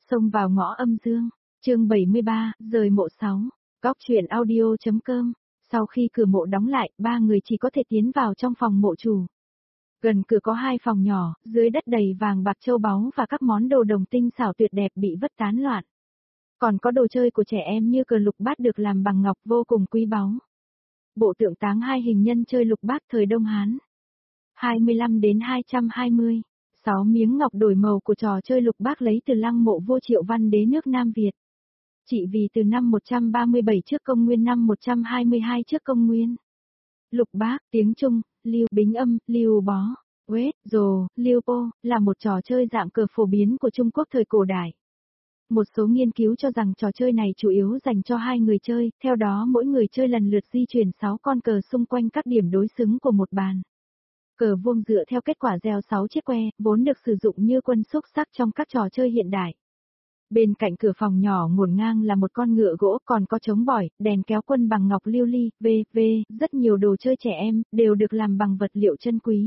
Xông vào ngõ âm dương, chương 73, rời mộ 6, góc chuyện audio.com. Sau khi cửa mộ đóng lại, ba người chỉ có thể tiến vào trong phòng mộ chủ. Gần cửa có hai phòng nhỏ, dưới đất đầy vàng bạc châu báu và các món đồ đồng tinh xảo tuyệt đẹp bị vứt tán loạn. Còn có đồ chơi của trẻ em như cờ lục bát được làm bằng ngọc vô cùng quý báu. Bộ tượng táng hai hình nhân chơi lục bát thời Đông Hán. 25 đến 220. 6 miếng ngọc đổi màu của trò chơi lục bát lấy từ lăng mộ Vua Triệu Văn Đế nước Nam Việt. Trị vì từ năm 137 trước công nguyên năm 122 trước công nguyên. Lục bát, tiếng Trung, Liêu Bính Âm, Liêu Bó, Quét, Rồ, Liêu Pô, là một trò chơi dạng cờ phổ biến của Trung Quốc thời cổ đại. Một số nghiên cứu cho rằng trò chơi này chủ yếu dành cho hai người chơi, theo đó mỗi người chơi lần lượt di chuyển 6 con cờ xung quanh các điểm đối xứng của một bàn. Cờ vuông dựa theo kết quả gieo 6 chiếc que, vốn được sử dụng như quân xúc xắc trong các trò chơi hiện đại. Bên cạnh cửa phòng nhỏ ngổn ngang là một con ngựa gỗ, còn có trống bỏi, đèn kéo quân bằng ngọc lưu ly, v.v. Rất nhiều đồ chơi trẻ em, đều được làm bằng vật liệu chân quý.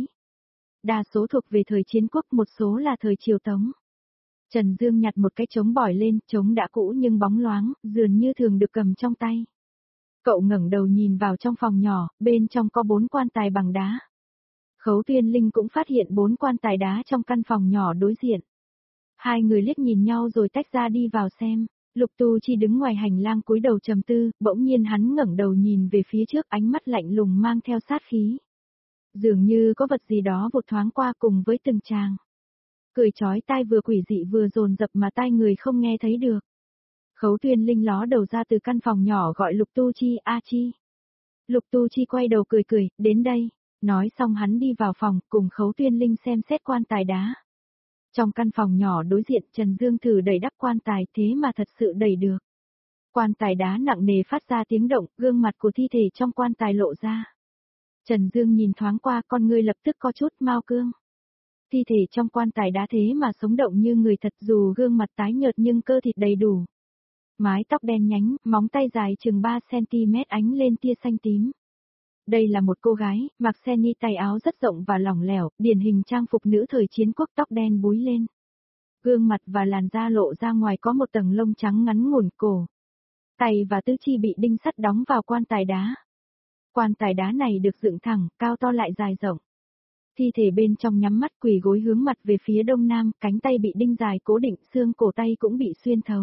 Đa số thuộc về thời chiến quốc, một số là thời Triều Tống. Trần Dương nhặt một cái trống bỏi lên, trống đã cũ nhưng bóng loáng, dường như thường được cầm trong tay. Cậu ngẩng đầu nhìn vào trong phòng nhỏ, bên trong có 4 quan tài bằng đá. Khấu Tuyên Linh cũng phát hiện 4 quan tài đá trong căn phòng nhỏ đối diện. Hai người liếc nhìn nhau rồi tách ra đi vào xem. Lục Tu Chi đứng ngoài hành lang cúi đầu trầm tư, bỗng nhiên hắn ngẩng đầu nhìn về phía trước, ánh mắt lạnh lùng mang theo sát khí. Dường như có vật gì đó vụt thoáng qua cùng với từng tràng. Cười chói tai vừa quỷ dị vừa dồn dập mà tai người không nghe thấy được. Khấu Tuyên Linh ló đầu ra từ căn phòng nhỏ gọi Lục Tu Chi, A Chi. Lục Tu Chi quay đầu cười cười, đến đây. Nói xong hắn đi vào phòng, cùng Khấu Tuyên Linh xem xét quan tài đá. Trong căn phòng nhỏ đối diện, Trần Dương thử đẩy đắp quan tài, thế mà thật sự đẩy được. Quan tài đá nặng nề phát ra tiếng động, gương mặt của thi thể trong quan tài lộ ra. Trần Dương nhìn thoáng qua, con người lập tức có chút mao cương. Thi thể trong quan tài đá thế mà sống động như người thật, dù gương mặt tái nhợt nhưng cơ thịt đầy đủ. Mái tóc đen nhánh, móng tay dài chừng 3 cm ánh lên tia xanh tím. Đây là một cô gái, mặc xe ni tay áo rất rộng và lỏng lẻo, điển hình trang phục nữ thời chiến quốc, tóc đen búi lên. Gương mặt và làn da lộ ra ngoài có một tầng lông trắng ngắn ngủn cổ. Tay và tứ chi bị đinh sắt đóng vào quan tài đá. Quan tài đá này được dựng thẳng, cao to lại dài rộng. Thi thể bên trong nhắm mắt quỳ gối hướng mặt về phía đông nam, cánh tay bị đinh dài cố định, xương cổ tay cũng bị xuyên thấu.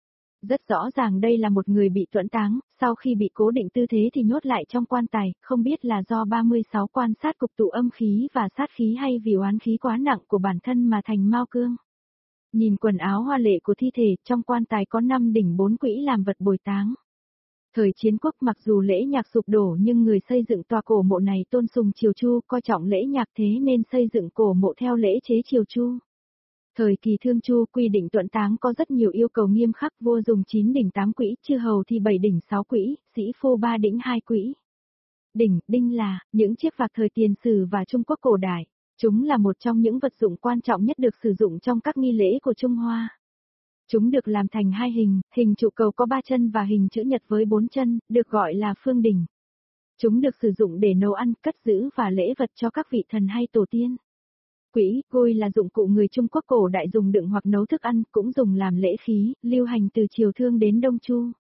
Rất rõ ràng đây là một người bị tuẫn táng, sau khi bị cố định tư thế thì nhốt lại trong quan tài, không biết là do 36 quan sát cục tụ âm khí và sát khí hay vì oán khí quá nặng của bản thân mà thành mao cương. Nhìn quần áo hoa lệ của thi thể, trong quan tài có 5 đỉnh 4 quỹ làm vật bồi táng. Thời chiến quốc mặc dù lễ nhạc sụp đổ nhưng người xây dựng tòa cổ mộ này tôn sùng Triều Chu, coi trọng lễ nhạc thế nên xây dựng cổ mộ theo lễ chế Triều Chu. Thời kỳ Thương Chu quy định tuẫn táng có rất nhiều yêu cầu nghiêm khắc, vua dùng 9 đỉnh 8 quỹ, chư hầu thì 7 đỉnh 6 quỹ, sĩ phu 3 đỉnh 2 quỹ. Đỉnh, đinh là những chiếc vạc thời tiền sử và Trung Quốc cổ đại. Chúng là một trong những vật dụng quan trọng nhất được sử dụng trong các nghi lễ của Trung Hoa. Chúng được làm thành 2 hình, hình trụ cầu có 3 chân và hình chữ nhật với 4 chân, được gọi là phương đỉnh. Chúng được sử dụng để nấu ăn, cất giữ và lễ vật cho các vị thần hay tổ tiên. Quỹ, gôi là dụng cụ người Trung Quốc cổ đại dùng đựng hoặc nấu thức ăn, cũng dùng làm lễ khí, lưu hành từ Triều Thương đến Đông Chu.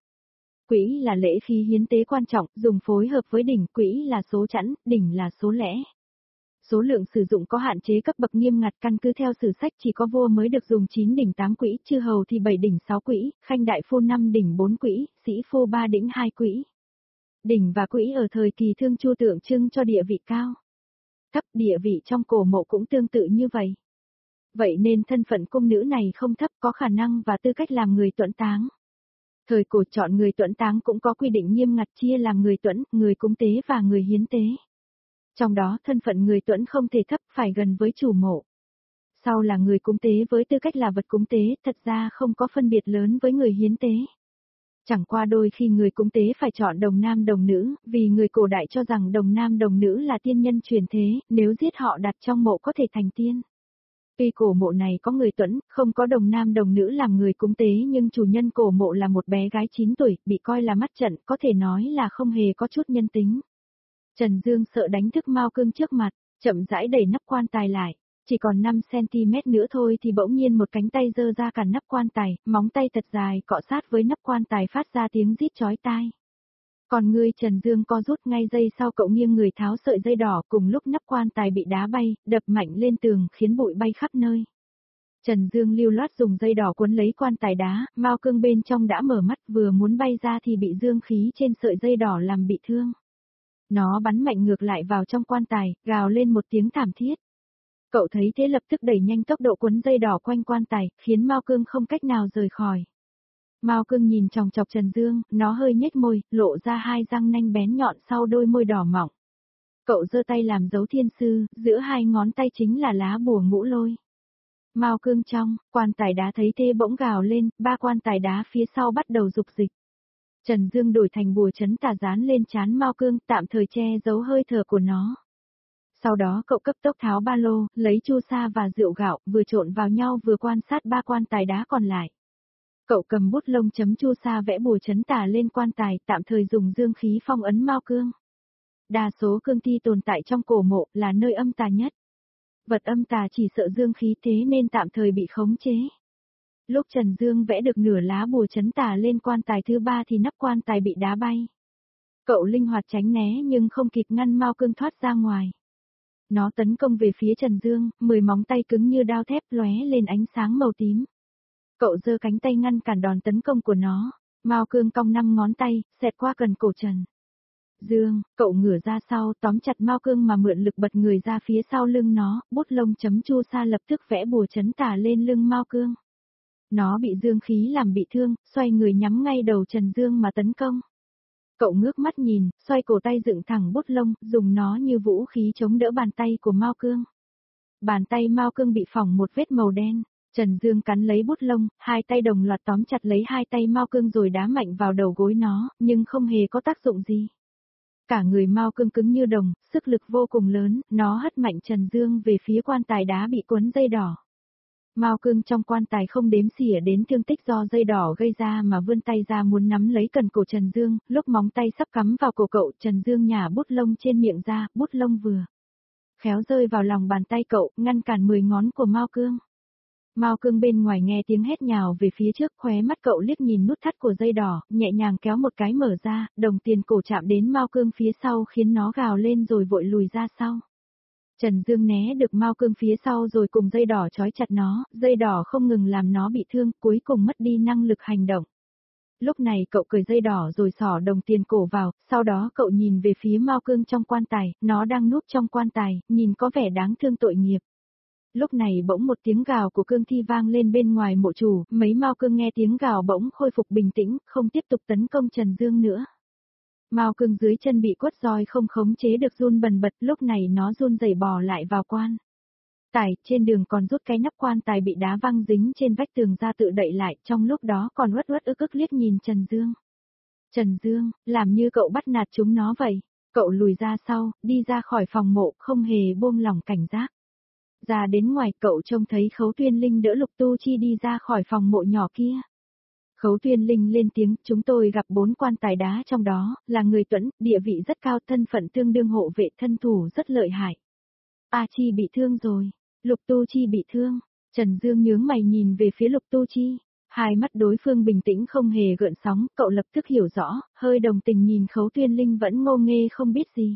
Quỹ là lễ khí hiến tế quan trọng, dùng phối hợp với đỉnh, quỹ là số chẵn, đỉnh là số lẻ. Số lượng sử dụng có hạn chế cấp bậc nghiêm ngặt, căn cứ theo sử sách chỉ có vua mới được dùng 9 đỉnh 8 quỹ, chư hầu thì 7 đỉnh 6 quỹ, khanh đại phu 5 đỉnh 4 quỹ, sĩ phu 3 đỉnh 2 quỹ. Đỉnh và quỹ ở thời kỳ Thương Chu tượng trưng cho địa vị cao. Thấp, địa vị trong cổ mộ cũng tương tự như vậy. Vậy nên thân phận cung nữ này không thấp, có khả năng và tư cách làm người tuẫn táng. Thời cổ chọn người tuẫn táng cũng có quy định nghiêm ngặt chia làm người tuẫn, người cúng tế và người hiến tế. Trong đó thân phận người tuẫn không thể thấp, phải gần với chủ mộ. Sau là người cúng tế với tư cách là vật cúng tế, thật ra không có phân biệt lớn với người hiến tế. Chẳng qua đôi khi người cúng tế phải chọn đồng nam đồng nữ, vì người cổ đại cho rằng đồng nam đồng nữ là tiên nhân truyền thế, nếu giết họ đặt trong mộ có thể thành tiên. Tuy cổ mộ này có người tuẫn, không có đồng nam đồng nữ làm người cúng tế nhưng chủ nhân cổ mộ là một bé gái 9 tuổi, bị coi là mắt trận, có thể nói là không hề có chút nhân tính. Trần Dương sợ đánh thức mao cương trước mặt, chậm rãi đẩy nắp quan tài lại. Chỉ còn 5 cm nữa thôi thì bỗng nhiên một cánh tay giơ ra cản nắp quan tài, móng tay thật dài cọ sát với nắp quan tài phát ra tiếng rít chói tai. Còn người Trần Dương co rút ngay giây sau cậu nghiêng người tháo sợi dây đỏ cùng lúc nắp quan tài bị đá bay, đập mạnh lên tường khiến bụi bay khắp nơi. Trần Dương lưu loát dùng dây đỏ cuốn lấy quan tài đá, Mao Cương bên trong đã mở mắt vừa muốn bay ra thì bị dương khí trên sợi dây đỏ làm bị thương. Nó bắn mạnh ngược lại vào trong quan tài, gào lên một tiếng thảm thiết. Cậu thấy thế lập tức đẩy nhanh tốc độ cuốn dây đỏ quanh quan tài, khiến Mao Cương không cách nào rời khỏi. Mao Cương nhìn chòng chọc Trần Dương, nó hơi nhếch môi, lộ ra hai răng nanh bén nhọn sau đôi môi đỏ mọng. Cậu giơ tay làm dấu thiên sư, giữa hai ngón tay chính là lá bùa ngũ lôi. Mao Cương trong, quan tài đá thấy thế bỗng gào lên, ba quan tài đá phía sau bắt đầu dục dịch. Trần Dương đổi thành bùa chấn tà dán lên trán Mao Cương, tạm thời che giấu hơi thở của nó. Sau đó cậu cấp tốc tháo ba lô, lấy chu sa và rượu gạo, vừa trộn vào nhau vừa quan sát ba quan tài đá còn lại. Cậu cầm bút lông chấm chu sa vẽ bùa chấn tà lên quan tài, tạm thời dùng dương khí phong ấn Mao Cương. Đa số cương thi tồn tại trong cổ mộ là nơi âm tà nhất. Vật âm tà chỉ sợ dương khí thế nên tạm thời bị khống chế. Lúc Trần Dương vẽ được nửa lá bùa chấn tà lên quan tài thứ ba thì nắp quan tài bị đá bay. Cậu linh hoạt tránh né nhưng không kịp ngăn Mao Cương thoát ra ngoài. Nó tấn công về phía Trần Dương, 10 móng tay cứng như đao thép lóe lên ánh sáng màu tím. Cậu giơ cánh tay ngăn cản đòn tấn công của nó. Mao Cương cong 5 ngón tay, xẹt qua cần cổ Trần Dương, cậu ngửa ra sau, tóm chặt Mao Cương mà mượn lực bật người ra phía sau lưng nó, bút lông chấm chu sa lập tức vẽ bùa chấn tà lên lưng Mao Cương. Nó bị dương khí làm bị thương, xoay người nhắm ngay đầu Trần Dương mà tấn công. Cậu ngước mắt nhìn, xoay cổ tay dựng thẳng bút lông, dùng nó như vũ khí chống đỡ bàn tay của Mao Cương. Bàn tay Mao Cương bị phỏng một vết màu đen. Trần Dương cắn lấy bút lông, hai tay đồng loạt tóm chặt lấy hai tay Mao Cương rồi đá mạnh vào đầu gối nó, nhưng không hề có tác dụng gì. Cả người Mao Cương cứng như đồng, sức lực vô cùng lớn, nó hất mạnh Trần Dương về phía quan tài đá bị quấn dây đỏ. Mao Cương trong quan tài không đếm xỉa đến thương tích do dây đỏ gây ra mà vươn tay ra muốn nắm lấy cần cổ Trần Dương, lúc móng tay sắp cắm vào cổ cậu, Trần Dương nhả bút lông trên miệng ra, bút lông vừa khéo rơi vào lòng bàn tay cậu, ngăn cản 10 ngón của Mao Cương. Mao Cương bên ngoài nghe tiếng hét nhào về phía trước, khóe mắt cậu liếc nhìn nút thắt của dây đỏ, nhẹ nhàng kéo một cái mở ra, đồng tiền cổ chạm đến Mao Cương phía sau khiến nó gào lên rồi vội lùi ra sau. Trần Dương né được Mao Cương phía sau rồi cùng dây đỏ trói chặt nó, dây đỏ không ngừng làm nó bị thương, cuối cùng mất đi năng lực hành động. Lúc này cậu cởi dây đỏ rồi xỏ đồng tiền cổ vào, sau đó cậu nhìn về phía Mao Cương trong quan tài, nó đang núp trong quan tài, nhìn có vẻ đáng thương tội nghiệp. Lúc này bỗng một tiếng gào của cương thi vang lên bên ngoài mộ chủ, mấy Mao Cương nghe tiếng gào bỗng khôi phục bình tĩnh, không tiếp tục tấn công Trần Dương nữa. Mao Cương dưới chân bị quất roi không khống chế được run bần bật, lúc này nó run rẩy bò lại vào quan tài, trên đường còn rút cái nắp quan tài bị đá văng dính trên vách tường ra tự đậy lại, trong lúc đó còn uất uất ức ức liếc nhìn Trần Dương. Trần Dương, làm như cậu bắt nạt chúng nó vậy. Cậu lùi ra sau, đi ra khỏi phòng mộ, không hề buông lỏng cảnh giác. Ra đến ngoài cậu trông thấy Khấu Tuyên Linh đỡ Lục Tu Chi đi ra khỏi phòng mộ nhỏ kia. Khấu Tuyên Linh lên tiếng, chúng tôi gặp 4 quan tài đá trong đó, là người tuẫn, địa vị rất cao, thân phận tương đương hộ vệ, thân thủ rất lợi hại. A Chi bị thương rồi, Lục Tu Chi bị thương, Trần Dương nhướng mày nhìn về phía Lục Tu Chi, hai mắt đối phương bình tĩnh không hề gợn sóng, cậu lập tức hiểu rõ, hơi đồng tình nhìn Khấu Tuyên Linh vẫn ngô nghê không biết gì.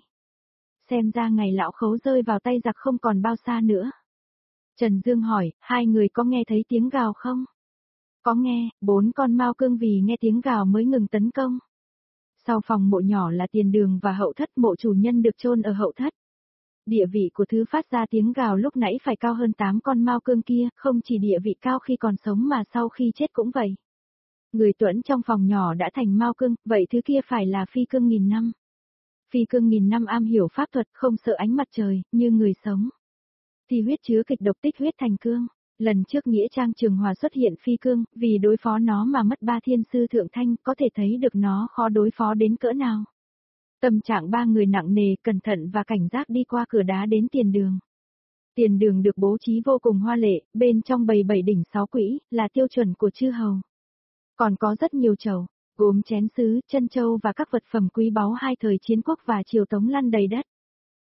Xem ra ngày lão Khấu rơi vào tay giặc không còn bao xa nữa. Trần Dương hỏi, hai người có nghe thấy tiếng gào không? Có nghe, 4 con Mao Cương vì nghe tiếng gào mới ngừng tấn công. Sau phòng mộ nhỏ là tiền đường và hậu thất, mộ chủ nhân được chôn ở hậu thất. Địa vị của thứ phát ra tiếng gào lúc nãy phải cao hơn 8 con Mao Cương kia, không chỉ địa vị cao khi còn sống mà sau khi chết cũng vậy. Người tuẫn trong phòng nhỏ đã thành Mao Cương, vậy thứ kia phải là Phi Cương nghìn năm. Phi Cương nghìn năm am hiểu pháp thuật, không sợ ánh mặt trời, như người sống. Thì huyết chứa kịch độc tích huyết thành cương. Lần trước Nghĩa Trang Trường Hòa xuất hiện Phi Cương, vì đối phó nó mà mất 3 thiên sư thượng thanh, có thể thấy được nó khó đối phó đến cỡ nào. Tâm trạng 3 người nặng nề, cẩn thận và cảnh giác đi qua cửa đá đến tiền đường. Tiền đường được bố trí vô cùng hoa lệ, bên trong bày 7 đỉnh 6 quỹ, là tiêu chuẩn của chư hầu. Còn có rất nhiều chầu, gốm chén sứ, chân châu và các vật phẩm quý báu hai thời chiến quốc và triều Tống lăn đầy đất.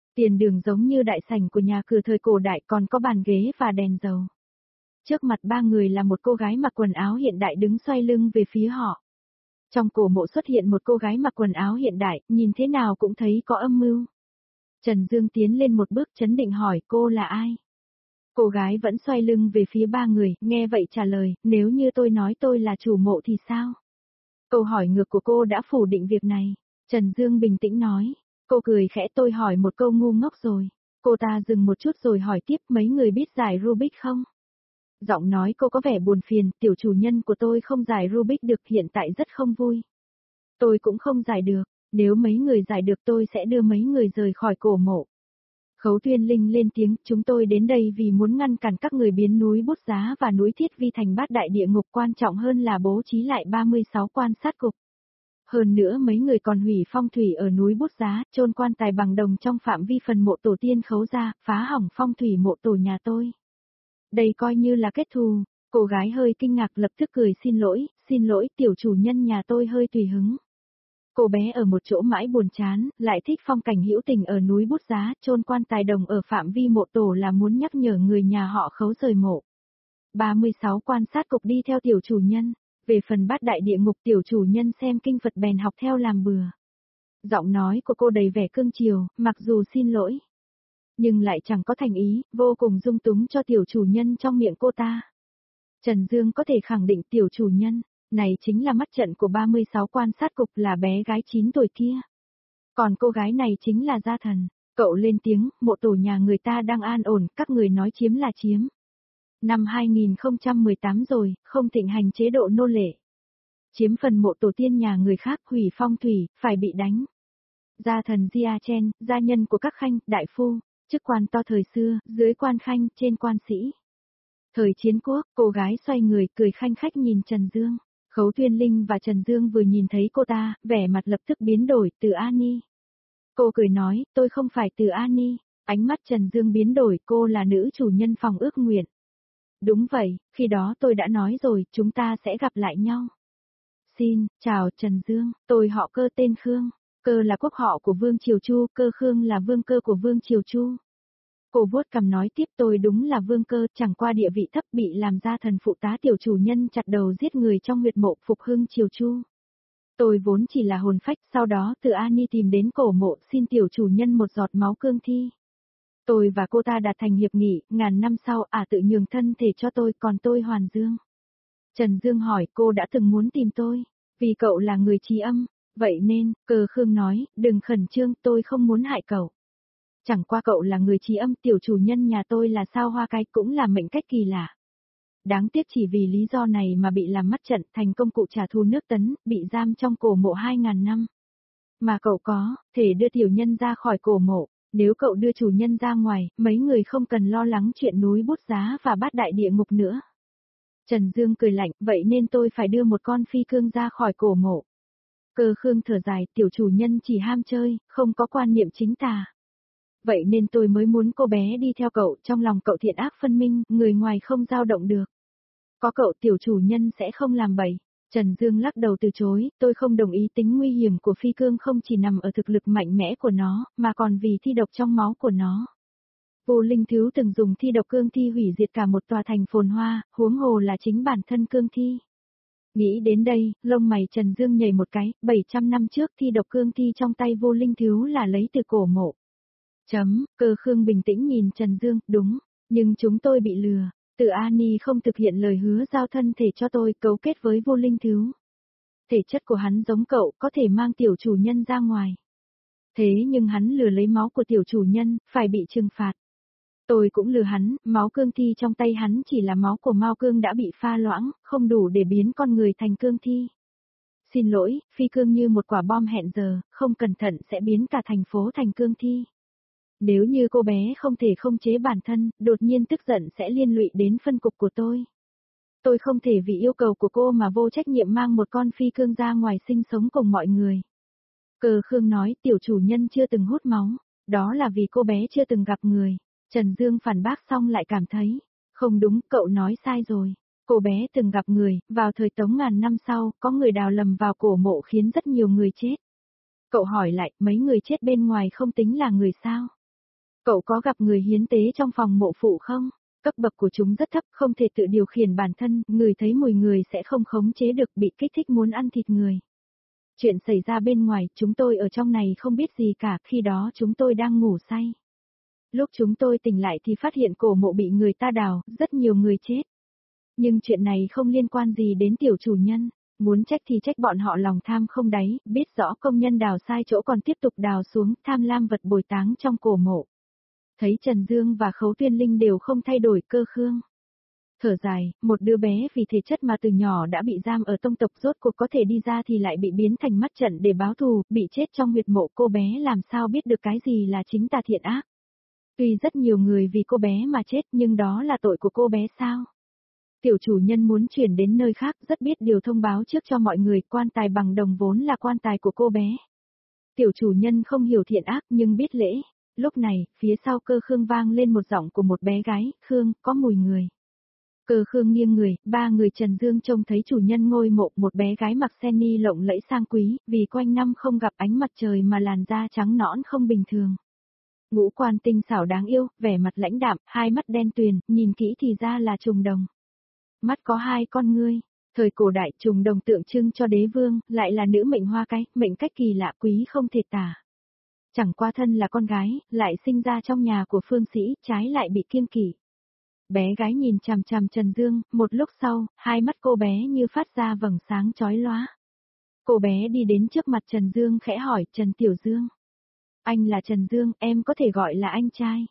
Tiền đường giống như đại sảnh của nhà cửa thời cổ đại, còn có bàn ghế và đèn dầu. Trước mặt ba người là một cô gái mặc quần áo hiện đại đứng xoay lưng về phía họ. Trong cổ mộ xuất hiện một cô gái mặc quần áo hiện đại, nhìn thế nào cũng thấy có âm mưu. Trần Dương tiến lên một bước chấn định hỏi cô là ai? Cô gái vẫn xoay lưng về phía ba người, nghe vậy trả lời, nếu như tôi nói tôi là chủ mộ thì sao? Câu hỏi ngược của cô đã phủ định việc này. Trần Dương bình tĩnh nói. Cô cười khẽ, tôi hỏi một câu ngu ngốc rồi. Cô ta dừng một chút rồi hỏi tiếp, mấy người biết giải Rubik không? Giọng nói cô có vẻ buồn phiền, tiểu chủ nhân của tôi không giải Rubik được, hiện tại rất không vui. Tôi cũng không giải được, nếu mấy người giải được tôi sẽ đưa mấy người rời khỏi cổ mộ. Khấu Tuyên Linh lên tiếng, chúng tôi đến đây vì muốn ngăn cản các người biến núi Bút Giá và núi Thiết Vi thành bát đại địa ngục, quan trọng hơn là bố trí lại 36 quan sát cục. Hơn nữa mấy người còn hủy phong thủy ở núi Bút Giá, chôn quan tài bằng đồng trong phạm vi phần mộ tổ tiên Khấu gia, phá hỏng phong thủy mộ tổ nhà tôi. Đây coi như là kết thù. Cô gái hơi kinh ngạc lập tức cười, xin lỗi tiểu chủ nhân nhà tôi hơi tùy hứng. Cô bé ở một chỗ mãi buồn chán, lại thích phong cảnh hữu tình ở núi Bút Giá, chôn quan tài đồng ở phạm vi mộ tổ là muốn nhắc nhở người nhà họ Khấu rời mộ. 36 quan sát cục đi theo tiểu chủ nhân, về phần bát đại địa ngục tiểu chủ nhân xem kinh Phật bèn học theo làm bừa. Giọng nói của cô đầy vẻ cương chiều, mặc dù xin lỗi, nhưng lại chẳng có thành ý, vô cùng dung túng cho tiểu chủ nhân trong miệng cô ta. Trần Dương có thể khẳng định tiểu chủ nhân này chính là mắt trận của 36 quan sát cục, là bé gái 9 tuổi kia. Còn cô gái này chính là gia thần. Cậu lên tiếng, mộ tổ nhà người ta đang an ổn, các người nói chiếm là chiếm. Năm 2018 rồi, không thịnh hành chế độ nô lệ. Chiếm phần mộ tổ tiên nhà người khác, hủy phong thủy, phải bị đánh. Gia thần Gia Chen, gia nhân của các khanh, đại phu, chức quan to thời xưa, dưới quan khanh, trên quan sĩ. Thời chiến quốc, cô gái xoay người cười khanh khách nhìn Trần Dương. Khấu Tuyên Linh và Trần Dương vừa nhìn thấy cô ta, vẻ mặt lập tức biến đổi, Từ Ani. Cô cười nói, tôi không phải Từ Ani. Ánh mắt Trần Dương biến đổi, cô là nữ chủ nhân phòng ước nguyện. Đúng vậy, khi đó tôi đã nói rồi, chúng ta sẽ gặp lại nhau. Xin, chào Trần Dương, tôi họ Cơ, tên Khương. Cơ là quốc họ của Vương Triều Chu, Cơ Khương là vương cơ của Vương Triều Chu. Cô vuốt cằm nói tiếp, tôi đúng là vương cơ, chẳng qua địa vị thấp bị làm gia thần phụ tá tiểu chủ nhân chặt đầu giết người trong huyệt mộ phục hưng Triều Chu. Tôi vốn chỉ là hồn phách, sau đó Từ Ani tìm đến cổ mộ xin tiểu chủ nhân một giọt máu cương thi. Tôi và cô ta đạt thành hiệp nghị, ngàn năm sau tự nhường thân thể cho tôi, còn tôi hoàn dương. Trần Dương hỏi, cô đã từng muốn tìm tôi, vì cậu là người trí âm, vậy nên, Cơ Khương nói, đừng khẩn trương, tôi không muốn hại cậu. Chẳng qua cậu là người trí âm, tiểu chủ nhân nhà tôi là sao hoa cái, cũng là mệnh cách kỳ lạ. Đáng tiếc chỉ vì lý do này mà bị làm mắt trận, thành công cụ trả thù nước Tấn, bị giam trong cổ mộ 2000 năm. Mà cậu có thể đưa tiểu nhân ra khỏi cổ mộ, nếu cậu đưa chủ nhân ra ngoài, mấy người không cần lo lắng chuyện núi Bút Giá và bát đại địa ngục nữa. Trần Dương cười lạnh, vậy nên tôi phải đưa một con phi cương ra khỏi cổ mộ. Cơ Khương thở dài, tiểu chủ nhân chỉ ham chơi, không có quan niệm chính tà. Vậy nên tôi mới muốn cô bé đi theo cậu, trong lòng cậu thiện ác phân minh, người ngoài không dao động được. Có cậu tiểu chủ nhân sẽ không làm bậy. Trần Dương lắc đầu từ chối, tôi không đồng ý, tính nguy hiểm của phi cương không chỉ nằm ở thực lực mạnh mẽ của nó, mà còn vì thi độc trong máu của nó. Vô Linh Thiếu từng dùng thi độc cương thi hủy diệt cả một tòa thành phồn hoa, huống hồ là chính bản thân cương thi. Nghĩ đến đây, lông mày Trần Dương nhảy một cái, 700 năm trước thi độc cương thi trong tay Vô Linh Thiếu là lấy từ cổ mộ. Cơ Khương bình tĩnh nhìn Trần Dương, đúng, nhưng chúng tôi bị lừa. Từ Ani không thực hiện lời hứa giao thân thể cho tôi, cấu kết với Vô Linh Thiếu. Thể chất của hắn giống cậu, có thể mang tiểu chủ nhân ra ngoài. Thế nhưng hắn lừa lấy máu của tiểu chủ nhân, phải bị trừng phạt. Tôi cũng lừa hắn, máu cương thi trong tay hắn chỉ là máu của Mao Cương đã bị pha loãng, không đủ để biến con người thành cương thi. Xin lỗi, phi cương như một quả bom hẹn giờ, không cẩn thận sẽ biến cả thành phố thành cương thi. Nếu như cô bé không thể khống chế bản thân, đột nhiên tức giận sẽ liên lụy đến phân cục của tôi. Tôi không thể vì yêu cầu của cô mà vô trách nhiệm mang một con phi cương ra ngoài sinh sống cùng mọi người. Cơ Khương nói, tiểu chủ nhân chưa từng hút máu, đó là vì cô bé chưa từng gặp người. Trần Dương phản bác xong lại cảm thấy, không đúng, cậu nói sai rồi. Cô bé từng gặp người, vào thời Tống ngàn năm sau, có người đào lầm vào cổ mộ khiến rất nhiều người chết. Cậu hỏi lại, mấy người chết bên ngoài không tính là người sao? Cậu có gặp người hiến tế trong phòng mộ phụ không? Cấp bậc của chúng rất thấp, không thể tự điều khiển bản thân, người thấy mùi người sẽ không khống chế được, bị kích thích muốn ăn thịt người. Chuyện xảy ra bên ngoài, chúng tôi ở trong này không biết gì cả, khi đó chúng tôi đang ngủ say. Lúc chúng tôi tỉnh lại thì phát hiện cổ mộ bị người ta đào, rất nhiều người chết. Nhưng chuyện này không liên quan gì đến tiểu chủ nhân, muốn trách thì trách bọn họ lòng tham không đáy, biết rõ công nhân đào sai chỗ còn tiếp tục đào xuống, tham lam vật bồi táng trong cổ mộ. Thấy Trần Dương và Khấu Tuyên Linh đều không thay đổi cơ khương. Thở dài, một đứa bé vì thể chất mà từ nhỏ đã bị giam ở tông tộc rốt cuộc có thể đi ra thì lại bị biến thành mắt trận để báo thù, bị chết trong huyệt mộ, cô bé làm sao biết được cái gì là chính tà thiện ác. Tuy rất nhiều người vì cô bé mà chết nhưng đó là tội của cô bé sao? Tiểu chủ nhân muốn chuyển đến nơi khác rất biết điều thông báo trước cho mọi người, quan tài bằng đồng vốn là quan tài của cô bé. Tiểu chủ nhân không hiểu thiện ác nhưng biết lễ. Lúc này, phía sau cơ khương vang lên một giọng của một bé gái, Khương, có mùi người. Cơ khương nghiêng người, ba người Trần Dương trông thấy chủ nhân ngôi mộ, một bé gái mặc sen ni lộng lẫy sang quý, vì quanh năm không gặp ánh mặt trời mà làn da trắng nõn không bình thường. Ngũ quan tinh xảo đáng yêu, vẻ mặt lãnh đạm, hai mắt đen tuyền, nhìn kỹ thì ra là trùng đồng. Mắt có hai con ngươi, thời cổ đại trùng đồng tượng trưng cho đế vương, lại là nữ mệnh hoa cái, mệnh cách kỳ lạ quý không thể tả. Chẳng qua thân là con gái, lại sinh ra trong nhà của phương sĩ, trái lại bị kiêng kỵ. Bé gái nhìn chằm chằm Trần Dương, một lúc sau, hai mắt cô bé như phát ra vầng sáng chói lóa. Cô bé đi đến trước mặt Trần Dương khẽ hỏi, Trần Tiểu Dương. Anh là Trần Dương, em có thể gọi là anh trai.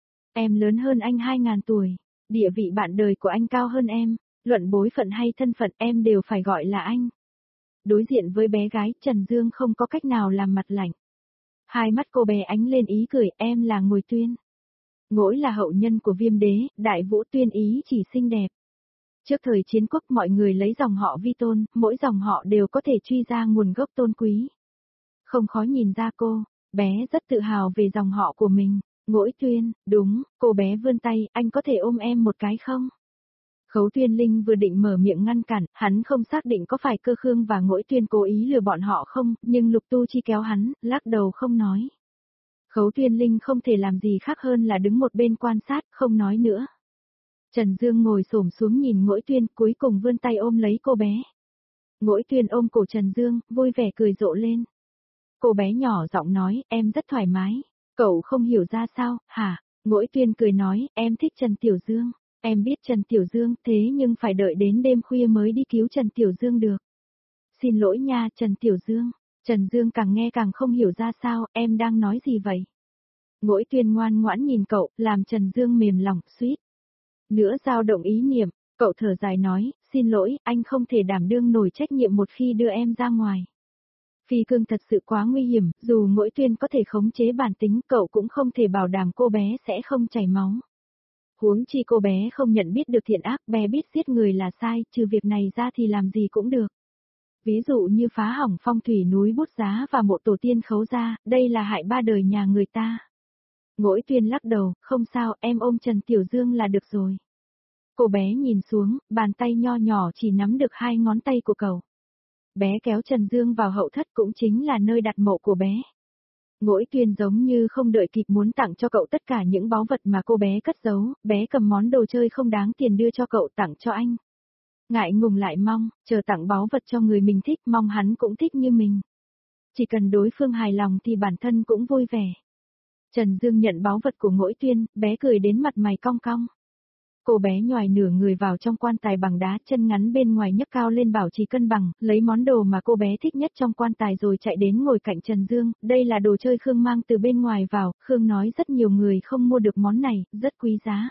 Em lớn hơn anh 2000 tuổi, địa vị bạn đời của anh cao hơn em, luận bối phận hay thân phận em đều phải gọi là anh. Đối diện với bé gái, Trần Dương không có cách nào làm mặt lạnh. Hai mắt cô bé ánh lên ý cười, em là Ngồi Tuyên. Ngỗi là hậu nhân của Viêm Đế, Đại Vũ Tuyên ý chỉ xinh đẹp. Trước thời chiến quốc mọi người lấy dòng họ vi tôn, mỗi dòng họ đều có thể truy ra nguồn gốc tôn quý. Không khó nhìn ra cô, bé rất tự hào về dòng họ của mình. Ngỗi Tuyên, đúng, cô bé vươn tay, anh có thể ôm em một cái không? Khấu Tuyên Linh vừa định mở miệng ngăn cản, hắn không xác định có phải Cơ Khương và Ngỗi Tuyên cố ý lừa bọn họ không, nhưng Lục Tu Chi kéo hắn, lắc đầu không nói. Khấu Tuyên Linh không thể làm gì khác hơn là đứng một bên quan sát, không nói nữa. Trần Dương ngồi xổm xuống nhìn Ngỗi Tuyên, cuối cùng vươn tay ôm lấy cô bé. Ngỗi Tuyên ôm cổ Trần Dương, vui vẻ cười rộ lên. Cô bé nhỏ giọng nói, em rất thoải mái. Cậu không hiểu ra sao, hả? Ngỗi Tuyên cười nói, em thích Trần Tiểu Dương. Em biết Trần Tiểu Dương, thế nhưng phải đợi đến đêm khuya mới đi cứu Trần Tiểu Dương được. Xin lỗi nha, Trần Tiểu Dương. Trần Dương càng nghe càng không hiểu ra sao, em đang nói gì vậy? Ngỗi Tuyên ngoan ngoãn nhìn cậu, làm Trần Dương mềm lòng, suýt nữa dao động ý niệm, cậu thở dài nói, xin lỗi, anh không thể đảm đương nổi trách nhiệm một khi đưa em ra ngoài. Phi cương thật sự quá nguy hiểm, dù Ngỗi Tuyên có thể khống chế bản tính, cậu cũng không thể bảo đảm cô bé sẽ không chảy máu. Huống chi cô bé không nhận biết được thiện ác, bé biết giết người là sai, trừ việc này ra thì làm gì cũng được. Ví dụ như phá hỏng phong thủy núi Bút Giá và mộ tổ tiên Khấu gia, đây là hại ba đời nhà người ta. Ngỗi Tuyên lắc đầu, không sao, em ôm Trần Tiểu Dương là được rồi. Cô bé nhìn xuống, bàn tay nho nhỏ chỉ nắm được hai ngón tay của cậu. Bé kéo Trần Dương vào hậu thất cũng chính là nơi đặt mộ của bé. Ngỗi Tuyên giống như không đợi kịp muốn tặng cho cậu tất cả những báu vật mà cô bé cất giấu, bé cầm món đồ chơi không đáng tiền đưa cho cậu tặng cho anh. Ngại ngùng lại mong, chờ tặng báu vật cho người mình thích, mong hắn cũng thích như mình. Chỉ cần đối phương hài lòng thì bản thân cũng vui vẻ. Trần Dương nhận báu vật của Ngỗi Tuyên, bé cười đến mặt mày cong cong. Cô bé nhoài nửa người vào trong quan tài bằng đá, chân ngắn bên ngoài nhấc cao lên bảo trì cân bằng, lấy món đồ mà cô bé thích nhất trong quan tài rồi chạy đến ngồi cạnh Trần Dương, đây là đồ chơi Khương mang từ bên ngoài vào, Khương nói rất nhiều người không mua được món này, rất quý giá.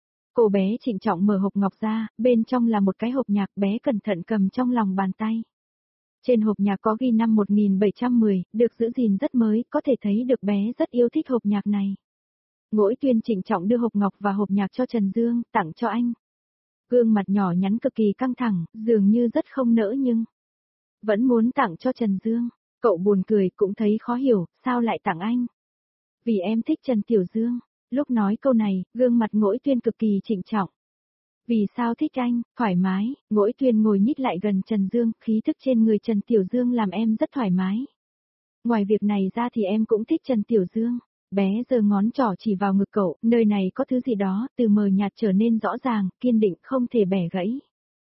Cô bé trịnh trọng mở hộp ngọc ra, bên trong là một cái hộp nhạc, bé cẩn thận cầm trong lòng bàn tay. Trên hộp nhạc có ghi năm 1710, được giữ gìn rất mới, có thể thấy được bé rất yêu thích hộp nhạc này. Ngỗi Tuyên trịnh trọng đưa hộp ngọc và hộp nhạc cho Trần Dương, tặng cho anh. Gương mặt nhỏ nhắn cực kỳ căng thẳng, dường như rất không nỡ nhưng vẫn muốn tặng cho Trần Dương. Cậu buồn cười cũng thấy khó hiểu, sao lại tặng anh? Vì em thích Trần Tiểu Dương. Lúc nói câu này, gương mặt Ngỗi Tuyên cực kỳ trịnh trọng. Vì sao thích anh, thoải mái, Ngỗi Tuyên ngồi nhích lại gần Trần Dương, khí thức trên người Trần Tiểu Dương làm em rất thoải mái. Ngoài việc này ra thì em cũng thích Trần Tiểu Dương. Bé giơ ngón trỏ chỉ vào ngực cậu, nơi này có thứ gì đó, từ mờ nhạt trở nên rõ ràng, kiên định không thể bẻ gãy.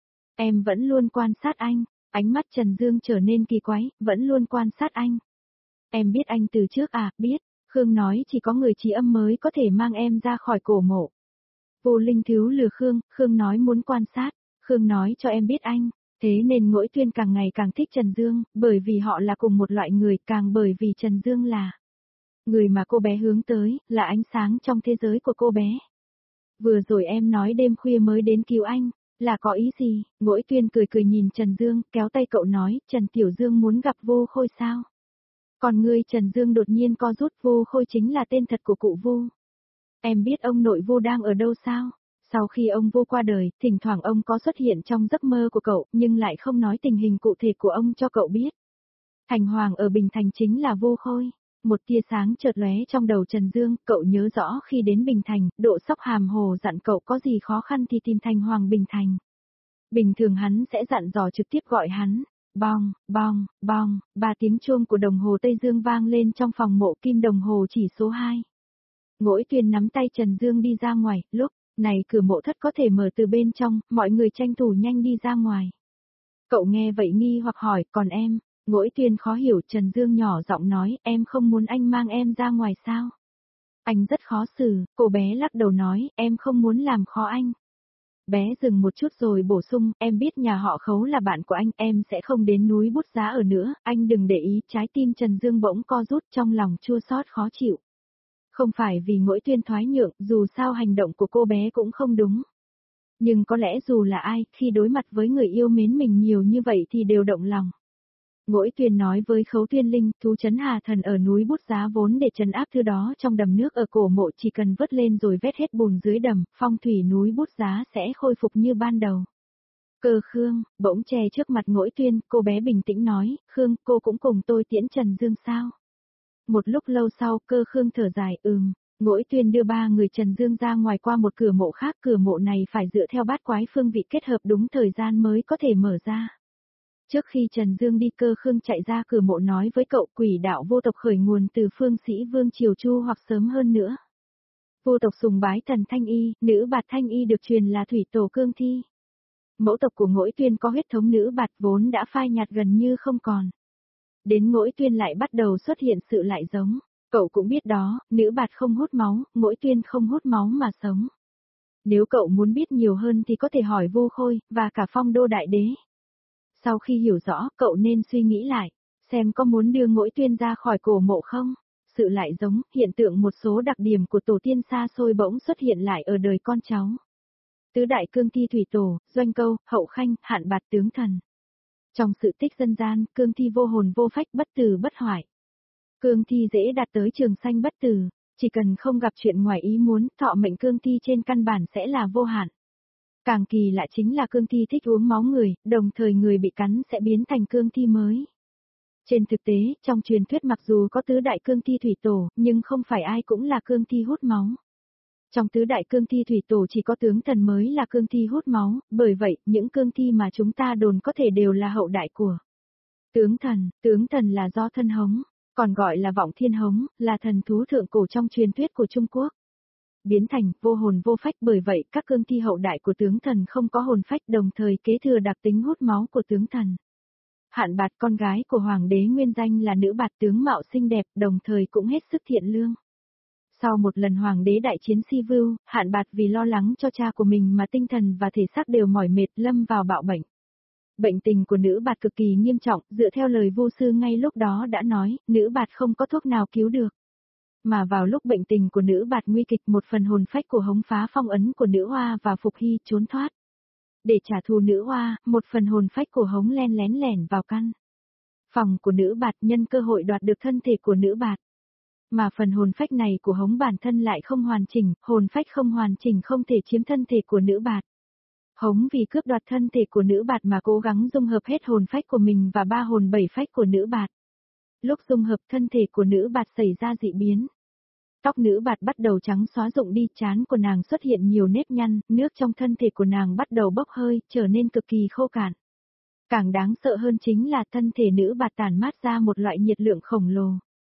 Em vẫn luôn quan sát anh, ánh mắt Trần Dương trở nên kỳ quái, vẫn luôn quan sát anh. Em biết anh từ trước à, biết, Khương nói chỉ có người trí âm mới có thể mang em ra khỏi cổ mộ. Vô Linh Thiếu lừa Khương, Khương nói muốn quan sát, Khương nói cho em biết anh, thế nên Ngỗi Tuyên càng ngày càng thích Trần Dương, bởi vì họ là cùng một loại người, càng bởi vì Trần Dương là người mà cô bé hướng tới, là ánh sáng trong thế giới của cô bé. Vừa rồi em nói đêm khuya mới đến cứu anh, là có ý gì? Ngỗi Tuyên cười cười nhìn Trần Dương, kéo tay cậu nói, Trần Tiểu Dương muốn gặp Vô Khôi sao? Còn ngươi Trần Dương đột nhiên co rút, Vô Khôi chính là tên thật của cụ Vô. Em biết ông nội Vô đang ở đâu sao? Sau khi ông Vô qua đời, thỉnh thoảng ông có xuất hiện trong giấc mơ của cậu, nhưng lại không nói tình hình cụ thể của ông cho cậu biết. Thành Hoàng ở Bình Thành chính là Vô Khôi. Một tia sáng chợt lóe trong đầu Trần Dương, cậu nhớ rõ khi đến Bình Thành, Độ Sóc hàm hồ dặn cậu có gì khó khăn thì tìm Thành Hoàng Bình Thành. Bình thường hắn sẽ dặn dò trực tiếp gọi hắn. Bong, bong, bong, 3 tiếng chuông của đồng hồ Tây Dương vang lên trong phòng mộ kim đồng hồ chỉ số 2. Ngỗi Tuyên nắm tay Trần Dương đi ra ngoài, lúc này cửa mộ thất có thể mở từ bên trong, mọi người tranh thủ nhanh đi ra ngoài. Cậu nghe vậy nghi hoặc hỏi, còn em? Ngỗi Tuyên khó hiểu, Trần Dương nhỏ giọng nói, em không muốn anh mang em ra ngoài sao? Anh rất khó xử, cô bé lắc đầu nói, em không muốn làm khó anh. Bé dừng một chút rồi bổ sung, em biết nhà họ Khấu là bạn của anh, em sẽ không đến núi Bút Giá ở nữa, anh đừng để ý. Trái tim Trần Dương bỗng co rút, trong lòng chua xót khó chịu. Không phải vì Ngỗi Tuyên thoái nhượng, dù sao hành động của cô bé cũng không đúng. Nhưng có lẽ dù là ai, khi đối mặt với người yêu mến mình nhiều như vậy thì đều động lòng. Ngỗi Tuyên nói với Khấu Tuyên Linh, thú trấn Hà Thần ở núi Bút Giá vốn để trấn áp thứ đó trong đầm nước ở cổ mộ, chỉ cần vớt lên rồi vét hết bùn dưới đầm, phong thủy núi Bút Giá sẽ khôi phục như ban đầu. Cơ Khương, bỗng che trước mặt Ngỗi Tuyên, cô bé bình tĩnh nói, Khương, cô cũng cùng tôi tiễn Trần Dương sao? Một lúc lâu sau, Cơ Khương thở dài, Ngỗi Tuyên đưa 3 người Trần Dương ra ngoài qua một cửa mộ khác, cửa mộ này phải dựa theo bát quái phương vị kết hợp đúng thời gian mới có thể mở ra. Trước khi Trần Dương đi, Cơ Khương chạy ra cửa mộ nói với cậu, quỷ đạo vô tộc khởi nguồn từ phương sĩ Vương Triều Chu hoặc sớm hơn nữa. Vô tộc sùng bái thần Thanh Y, nữ bạt Thanh Y được truyền là thủy tổ Cương Thi. Mẫu tộc của Ngỗi Tuyên có huyết thống nữ bạt vốn đã phai nhạt gần như không còn. Đến Ngỗi Tuyên lại bắt đầu xuất hiện sự lại giống. Cậu cũng biết đó, nữ bạt không hút máu, Ngỗi Tuyên không hút máu mà sống. Nếu cậu muốn biết nhiều hơn thì có thể hỏi Vô Khôi, và cả Phong Đô Đại Đế. Sau khi hiểu rõ, cậu nên suy nghĩ lại, xem có muốn đưa Ngỗi Tuyên ra khỏi cổ mộ không? Sự lại giống, hiện tượng một số đặc điểm của tổ tiên xa xôi bỗng xuất hiện lại ở đời con cháu. Tứ đại cương thi thủy tổ, Doanh Câu, Hậu Khanh, Hạn Bạt tướng thần. Trong sự tích dân gian, cương thi vô hồn vô phách, bất tử bất hoại. Cương thi dễ đạt tới trường sanh bất tử, chỉ cần không gặp chuyện ngoài ý muốn, thọ mệnh cương thi trên căn bản sẽ là vô hạn. Càng kỳ lạ chính là cương thi thích uống máu người, đồng thời người bị cắn sẽ biến thành cương thi mới. Trên thực tế, trong truyền thuyết mặc dù có tứ đại cương thi thủy tổ, nhưng không phải ai cũng là cương thi hút máu. Trong tứ đại cương thi thủy tổ chỉ có tướng thần mới là cương thi hút máu, bởi vậy, những cương thi mà chúng ta đồn có thể đều là hậu đại của tướng thần là do thân hống, còn gọi là vọng thiên hống, là thần thú thượng cổ trong truyền thuyết của Trung Quốc. Biến thành vô hồn vô phách, bởi vậy các cương thi hậu đại của tướng thần không có hồn phách, đồng thời kế thừa đặc tính hút máu của tướng thần. Hạn Bạt, con gái của hoàng đế nguyên danh là nữ bạt, tướng mạo xinh đẹp, đồng thời cũng hết sức thiện lương. Sau một lần hoàng đế đại chiến Si Vưu, Hạn Bạt vì lo lắng cho cha của mình mà tinh thần và thể xác đều mỏi mệt, lâm vào bạo bệnh. Bệnh tình của nữ bạt cực kỳ nghiêm trọng, dựa theo lời Vu sư ngay lúc đó đã nói, nữ bạt không có thuốc nào cứu được. Mà vào lúc bệnh tình của nữ bạt nguy kịch, một phần hồn phách của Hống phá phong ấn của nữ hoa và Phục Hy trốn thoát. Để trả thù nữ hoa, một phần hồn phách của Hống len lén lẻn vào căn phòng của nữ bạt, nhân cơ hội đoạt được thân thể của nữ bạt. Mà phần hồn phách này của Hống bản thân lại không hoàn chỉnh, hồn phách không hoàn chỉnh không thể chiếm thân thể của nữ bạt. Hống vì cướp đoạt thân thể của nữ bạt mà cố gắng dung hợp hết hồn phách của mình và 3 hồn 7 phách của nữ bạt. Lúc dung hợp, thân thể của nữ bạt xảy ra dị biến. Tóc nữ bạt bắt đầu trắng xóa rụng đi, trán của nàng xuất hiện nhiều nếp nhăn, nước trong thân thể của nàng bắt đầu bốc hơi, trở nên cực kỳ khô cạn. Càng đáng sợ hơn chính là thân thể nữ bạt tản mát ra một loại nhiệt lượng khổng lồ.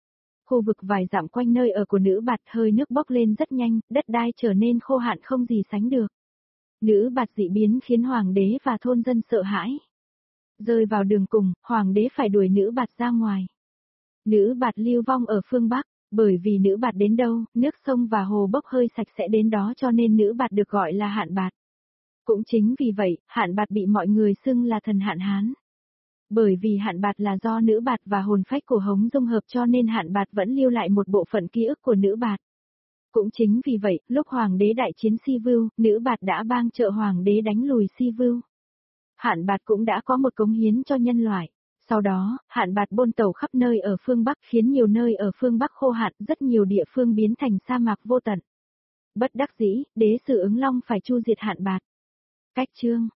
Khu vực vài dặm quanh nơi ở của nữ bạt hơi nước bốc lên rất nhanh, đất đai trở nên khô hạn không gì sánh được. Nữ bạt dị biến khiến hoàng đế và thôn dân sợ hãi. Rơi vào đường cùng, hoàng đế phải đuổi nữ bạt ra ngoài. Nữ bạt lưu vong ở phương Bắc, bởi vì nữ bạt đến đâu, nước sông và hồ bốc hơi sạch sẽ đến đó cho nên nữ bạt được gọi là hạn bạt. Cũng chính vì vậy, hạn bạt bị mọi người xưng là thần hạn hán. Bởi vì hạn bạt là do nữ bạt và hồn phách của Hống dung hợp cho nên hạn bạt vẫn lưu lại một bộ phận ký ức của nữ bạt. Cũng chính vì vậy, lúc hoàng đế đại chiến Si Vưu, nữ bạt đã bang trợ hoàng đế đánh lùi Si Vưu. Hạn bạt cũng đã có một cống hiến cho nhân loại. Sau đó, hạn bạt bôn tẩu khắp nơi ở phương Bắc khiến nhiều nơi ở phương Bắc khô hạn, rất nhiều địa phương biến thành sa mạc vô tận. Bất đắc dĩ, đế sử Ứng Long phải chu diệt hạn bạt. Cách chương